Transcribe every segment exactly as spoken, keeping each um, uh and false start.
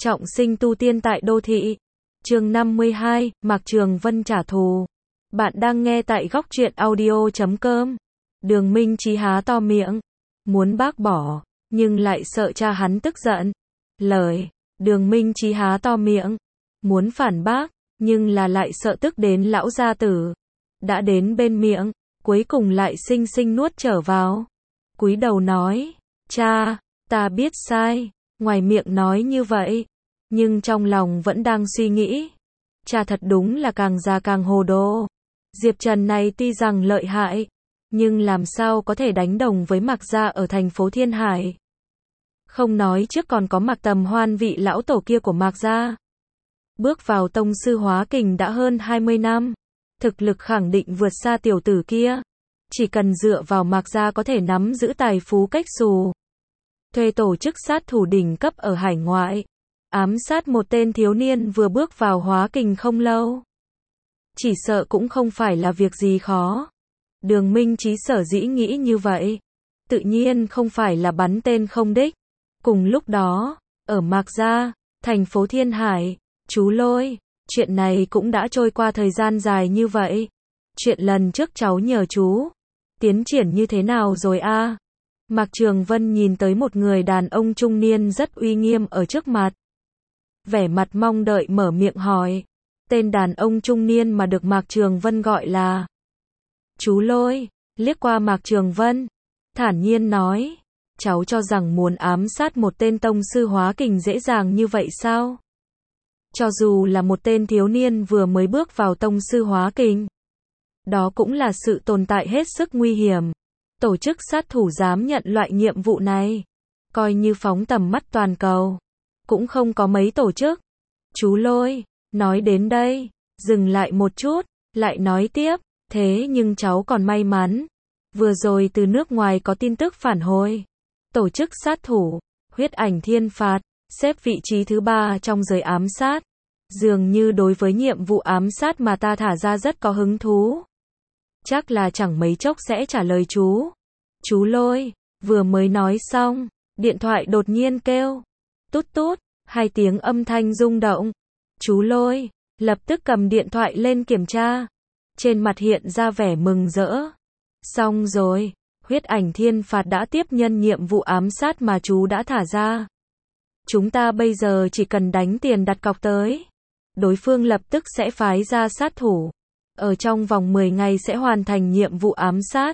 Trọng sinh tu tiên tại đô thị. Chương năm mươi hai, Mạc Trường Vân trả thù. Bạn đang nghe tại góc truyện audio chấm com. Đường Minh Chí há to miệng, muốn bác bỏ, nhưng lại sợ cha hắn tức giận. Lời, Đường Minh Chí há to miệng, muốn phản bác, nhưng là lại sợ tức đến lão gia tử. Đã đến bên miệng, cuối cùng lại xinh xinh nuốt trở vào. Cúi đầu nói, cha, ta biết sai. Ngoài miệng nói như vậy, nhưng trong lòng vẫn đang suy nghĩ. Cha thật đúng là càng già càng hồ đồ. Diệp Trần này tuy rằng lợi hại, nhưng làm sao có thể đánh đồng với Mạc gia ở thành phố Thiên Hải. Không nói trước còn có Mạc Tầm Hoan vị lão tổ kia của Mạc gia. Bước vào tông sư hóa kình đã hơn hai mươi năm. Thực lực khẳng định vượt xa tiểu tử kia. Chỉ cần dựa vào Mạc gia có thể nắm giữ tài phú cách xù. Thuê tổ chức sát thủ đỉnh cấp ở hải ngoại. Ám sát một tên thiếu niên vừa bước vào hóa kình không lâu. Chỉ sợ cũng không phải là việc gì khó. Đường Minh Chí sở dĩ nghĩ như vậy. Tự nhiên không phải là bắn tên không đích. Cùng lúc đó, ở Mạc gia, thành phố Thiên Hải, chú Lôi, chuyện này cũng đã trôi qua thời gian dài như vậy. Chuyện lần trước cháu nhờ chú, tiến triển như thế nào rồi a? À? Mạc Trường Vân nhìn tới một người đàn ông trung niên rất uy nghiêm ở trước mặt. Vẻ mặt mong đợi mở miệng hỏi. Tên đàn ông trung niên mà được Mạc Trường Vân gọi là chú Lôi, liếc qua Mạc Trường Vân, thản nhiên nói, cháu cho rằng muốn ám sát một tên tông sư hóa kình dễ dàng như vậy sao? Cho dù là một tên thiếu niên vừa mới bước vào tông sư hóa kình, đó cũng là sự tồn tại hết sức nguy hiểm. Tổ chức sát thủ dám nhận loại nhiệm vụ này, coi như phóng tầm mắt toàn cầu, cũng không có mấy tổ chức. Chú Lôi, nói đến đây, dừng lại một chút, lại nói tiếp, thế nhưng cháu còn may mắn. Vừa rồi từ nước ngoài có tin tức phản hồi. Tổ chức sát thủ, huyết ảnh thiên phạt, xếp vị trí thứ ba trong giới ám sát. Dường như đối với nhiệm vụ ám sát mà ta thả ra rất có hứng thú. Chắc là chẳng mấy chốc sẽ trả lời chú. Chú Lôi, vừa mới nói xong, điện thoại đột nhiên kêu. Tút tút, hai tiếng âm thanh rung động. Chú Lôi, lập tức cầm điện thoại lên kiểm tra. Trên mặt hiện ra vẻ mừng rỡ. Xong rồi, huyết ảnh thiên phạt đã tiếp nhân nhiệm vụ ám sát mà chú đã thả ra. Chúng ta bây giờ chỉ cần đánh tiền đặt cọc tới. Đối phương lập tức sẽ phái ra sát thủ. Ở trong vòng mười ngày sẽ hoàn thành nhiệm vụ ám sát.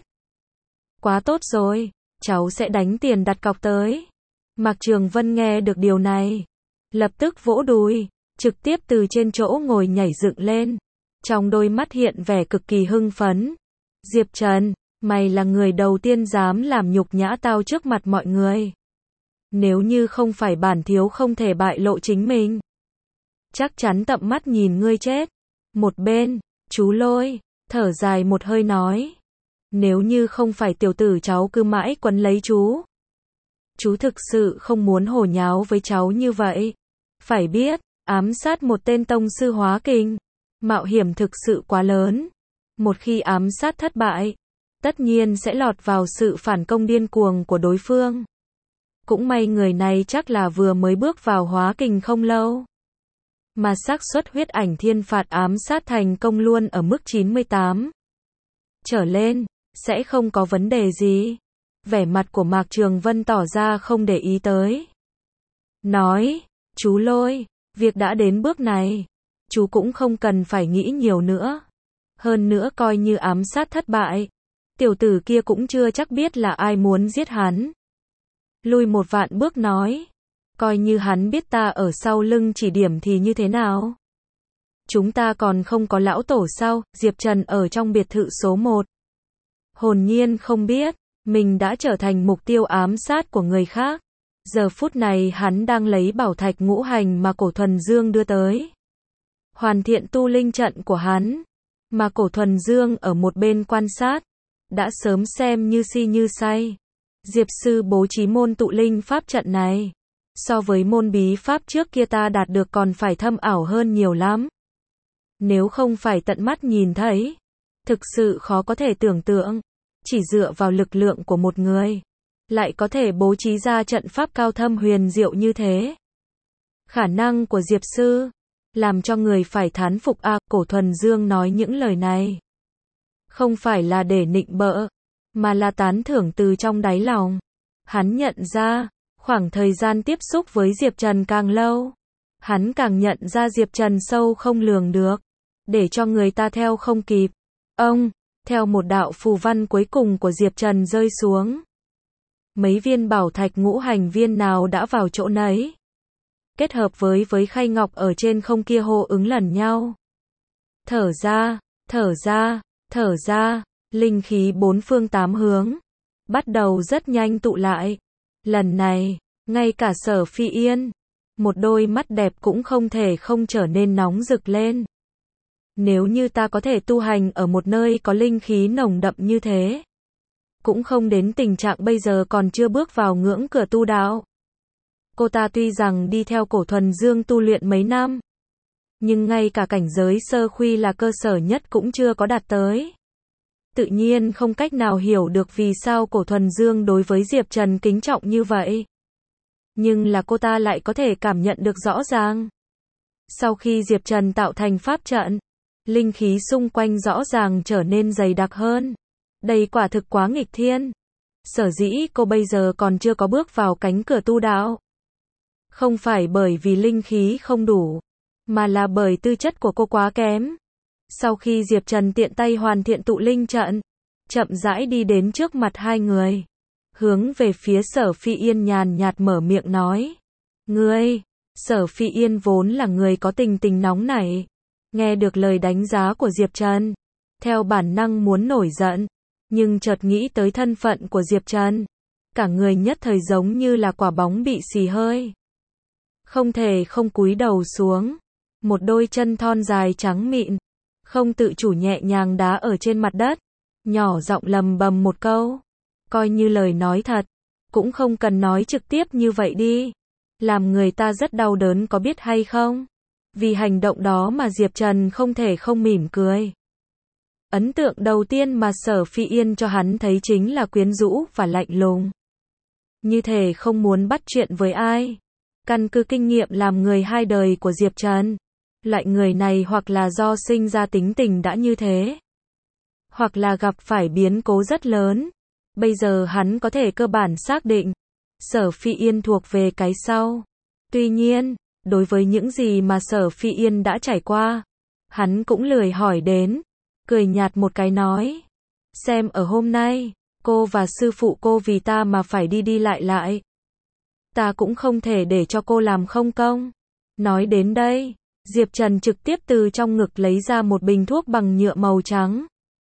Quá tốt rồi, cháu sẽ đánh tiền đặt cọc tới. Mạc Trường Vân nghe được điều này, lập tức vỗ đùi, trực tiếp từ trên chỗ ngồi nhảy dựng lên. Trong đôi mắt hiện vẻ cực kỳ hưng phấn. Diệp Trần, mày là người đầu tiên dám làm nhục nhã tao trước mặt mọi người. Nếu như không phải bản thiếu không thể bại lộ chính mình, chắc chắn tận mắt nhìn ngươi chết. Một bên, chú Lôi, thở dài một hơi nói. Nếu như không phải tiểu tử cháu cứ mãi quấn lấy chú. Chú thực sự không muốn hồ nháo với cháu như vậy. Phải biết, ám sát một tên tông sư hóa kình, mạo hiểm thực sự quá lớn. Một khi ám sát thất bại, tất nhiên sẽ lọt vào sự phản công điên cuồng của đối phương. Cũng may người này chắc là vừa mới bước vào hóa kình không lâu. Mà xác suất huyết ảnh thiên phạt ám sát thành công luôn ở mức chín mươi tám trở lên, sẽ không có vấn đề gì. Vẻ mặt của Mạc Trường Vân tỏ ra không để ý tới. Nói, chú Lôi, việc đã đến bước này, chú cũng không cần phải nghĩ nhiều nữa. Hơn nữa coi như ám sát thất bại, tiểu tử kia cũng chưa chắc biết là ai muốn giết hắn. Lui một vạn bước nói, coi như hắn biết ta ở sau lưng chỉ điểm thì như thế nào? Chúng ta còn không có lão tổ sao? Diệp Trần ở trong biệt thự số một. Hồn nhiên không biết, mình đã trở thành mục tiêu ám sát của người khác. Giờ phút này hắn đang lấy bảo thạch ngũ hành mà Cổ Thuần Dương đưa tới. Hoàn thiện tu linh trận của hắn. Mà Cổ Thuần Dương ở một bên quan sát. Đã sớm xem như si như say. Diệp sư bố trí môn tụ linh pháp trận này. So với môn bí pháp trước kia ta đạt được còn phải thâm ảo hơn nhiều lắm. Nếu không phải tận mắt nhìn thấy, thực sự khó có thể tưởng tượng. Chỉ dựa vào lực lượng của một người, lại có thể bố trí ra trận pháp cao thâm huyền diệu như thế. Khả năng của Diệp sư, làm cho người phải thán phục a. Cổ Thuần Dương nói những lời này, không phải là để nịnh bợ, mà là tán thưởng từ trong đáy lòng. Hắn nhận ra, khoảng thời gian tiếp xúc với Diệp Trần càng lâu, hắn càng nhận ra Diệp Trần sâu không lường được, để cho người ta theo không kịp. Ông, theo một đạo phù văn cuối cùng của Diệp Trần rơi xuống, mấy viên bảo thạch ngũ hành viên nào đã vào chỗ nấy, kết hợp với với khay ngọc ở trên không kia hô ứng lần nhau. Thở ra, thở ra, thở ra, linh khí bốn phương tám hướng bắt đầu rất nhanh tụ lại. Lần này, ngay cả Sở Phi Yên, một đôi mắt đẹp cũng không thể không trở nên nóng rực lên. Nếu như ta có thể tu hành ở một nơi có linh khí nồng đậm như thế, cũng không đến tình trạng bây giờ còn chưa bước vào ngưỡng cửa tu đạo. Cô ta tuy rằng đi theo Cổ Thuần Dương tu luyện mấy năm, nhưng ngay cả cảnh giới sơ khuy là cơ sở nhất cũng chưa có đạt tới. Tự nhiên không cách nào hiểu được vì sao Cổ Thuần Dương đối với Diệp Trần kính trọng như vậy. Nhưng là cô ta lại có thể cảm nhận được rõ ràng. Sau khi Diệp Trần tạo thành pháp trận, linh khí xung quanh rõ ràng trở nên dày đặc hơn. Đây quả thực quá nghịch thiên. Sở dĩ cô bây giờ còn chưa có bước vào cánh cửa tu đạo, không phải bởi vì linh khí không đủ, mà là bởi tư chất của cô quá kém. Sau khi Diệp Trần tiện tay hoàn thiện tụ linh trận, chậm rãi đi đến trước mặt hai người, hướng về phía Sở Phi Yên nhàn nhạt mở miệng nói. Ngươi, Sở Phi Yên vốn là người có tình tình nóng nảy, nghe được lời đánh giá của Diệp Trần, theo bản năng muốn nổi giận, nhưng chợt nghĩ tới thân phận của Diệp Trần, cả người nhất thời giống như là quả bóng bị xì hơi. Không thể không cúi đầu xuống, một đôi chân thon dài trắng mịn, không tự chủ nhẹ nhàng đá ở trên mặt đất, nhỏ giọng lầm bầm một câu, coi như lời nói thật, cũng không cần nói trực tiếp như vậy đi, làm người ta rất đau đớn có biết hay không? Vì hành động đó mà Diệp Trần không thể không mỉm cười. Ấn tượng đầu tiên mà Sở Phi Yên cho hắn thấy chính là quyến rũ và lạnh lùng. Như thể không muốn bắt chuyện với ai. Căn cứ kinh nghiệm làm người hai đời của Diệp Trần, loại người này hoặc là do sinh ra tính tình đã như thế, hoặc là gặp phải biến cố rất lớn. Bây giờ hắn có thể cơ bản xác định, Sở Phi Yên thuộc về cái sau. Tuy nhiên, đối với những gì mà Sở Phi Yên đã trải qua, hắn cũng lười hỏi đến, cười nhạt một cái nói. Xem ở hôm nay, cô và sư phụ cô vì ta mà phải đi đi lại lại. Ta cũng không thể để cho cô làm không công. Nói đến đây, Diệp Trần trực tiếp từ trong ngực lấy ra một bình thuốc bằng nhựa màu trắng.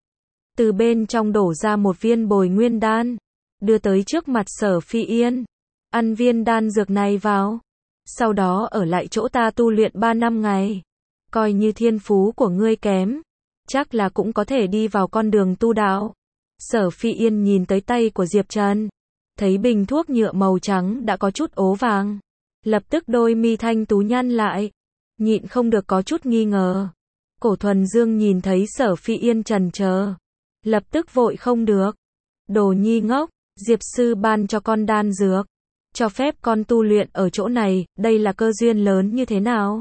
Từ bên trong đổ ra một viên bồi nguyên đan, đưa tới trước mặt Sở Phi Yên. Ăn viên đan dược này vào, sau đó ở lại chỗ ta tu luyện ba năm ngày. Coi như thiên phú của ngươi kém, chắc là cũng có thể đi vào con đường tu đạo. Sở Phi Yên nhìn tới tay của Diệp Trần, thấy bình thuốc nhựa màu trắng đã có chút ố vàng, lập tức đôi mi thanh tú nhăn lại, nhịn không được có chút nghi ngờ. Cổ Thuần Dương nhìn thấy Sở Phi Yên chần chờ, lập tức vội không được. Đồ nhi ngốc, Diệp sư ban cho con đan dược, cho phép con tu luyện ở chỗ này, đây là cơ duyên lớn như thế nào?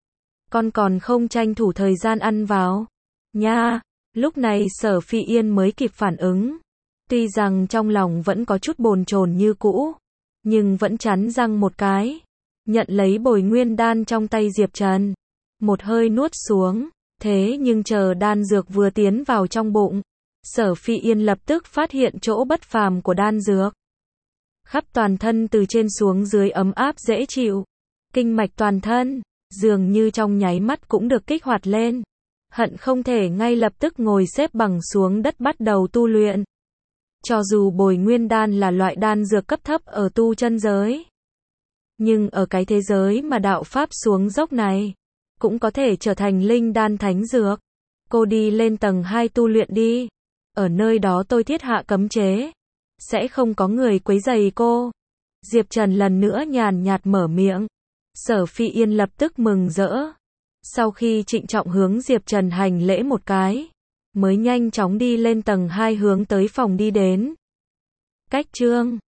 Con còn không tranh thủ thời gian ăn vào. Nha, lúc này Sở Phi Yên mới kịp phản ứng. Tuy rằng trong lòng vẫn có chút bồn chồn như cũ, nhưng vẫn cắn răng một cái, nhận lấy bồi nguyên đan trong tay Diệp Trần, một hơi nuốt xuống. Thế nhưng chờ đan dược vừa tiến vào trong bụng, Sở Phi Yên lập tức phát hiện chỗ bất phàm của đan dược. Khắp toàn thân từ trên xuống dưới ấm áp dễ chịu, kinh mạch toàn thân dường như trong nháy mắt cũng được kích hoạt lên, hận không thể ngay lập tức ngồi xếp bằng xuống đất bắt đầu tu luyện. Cho dù bồi nguyên đan là loại đan dược cấp thấp ở tu chân giới, nhưng ở cái thế giới mà đạo pháp xuống dốc này, cũng có thể trở thành linh đan thánh dược. Cô đi lên tầng hai tu luyện đi, ở nơi đó tôi thiết hạ cấm chế, sẽ không có người quấy rầy cô. Diệp Trần lần nữa nhàn nhạt mở miệng. Sở Phi Yên lập tức mừng rỡ. Sau khi trịnh trọng hướng Diệp Trần hành lễ một cái, mới nhanh chóng đi lên tầng hai hướng tới phòng đi đến. Cách chương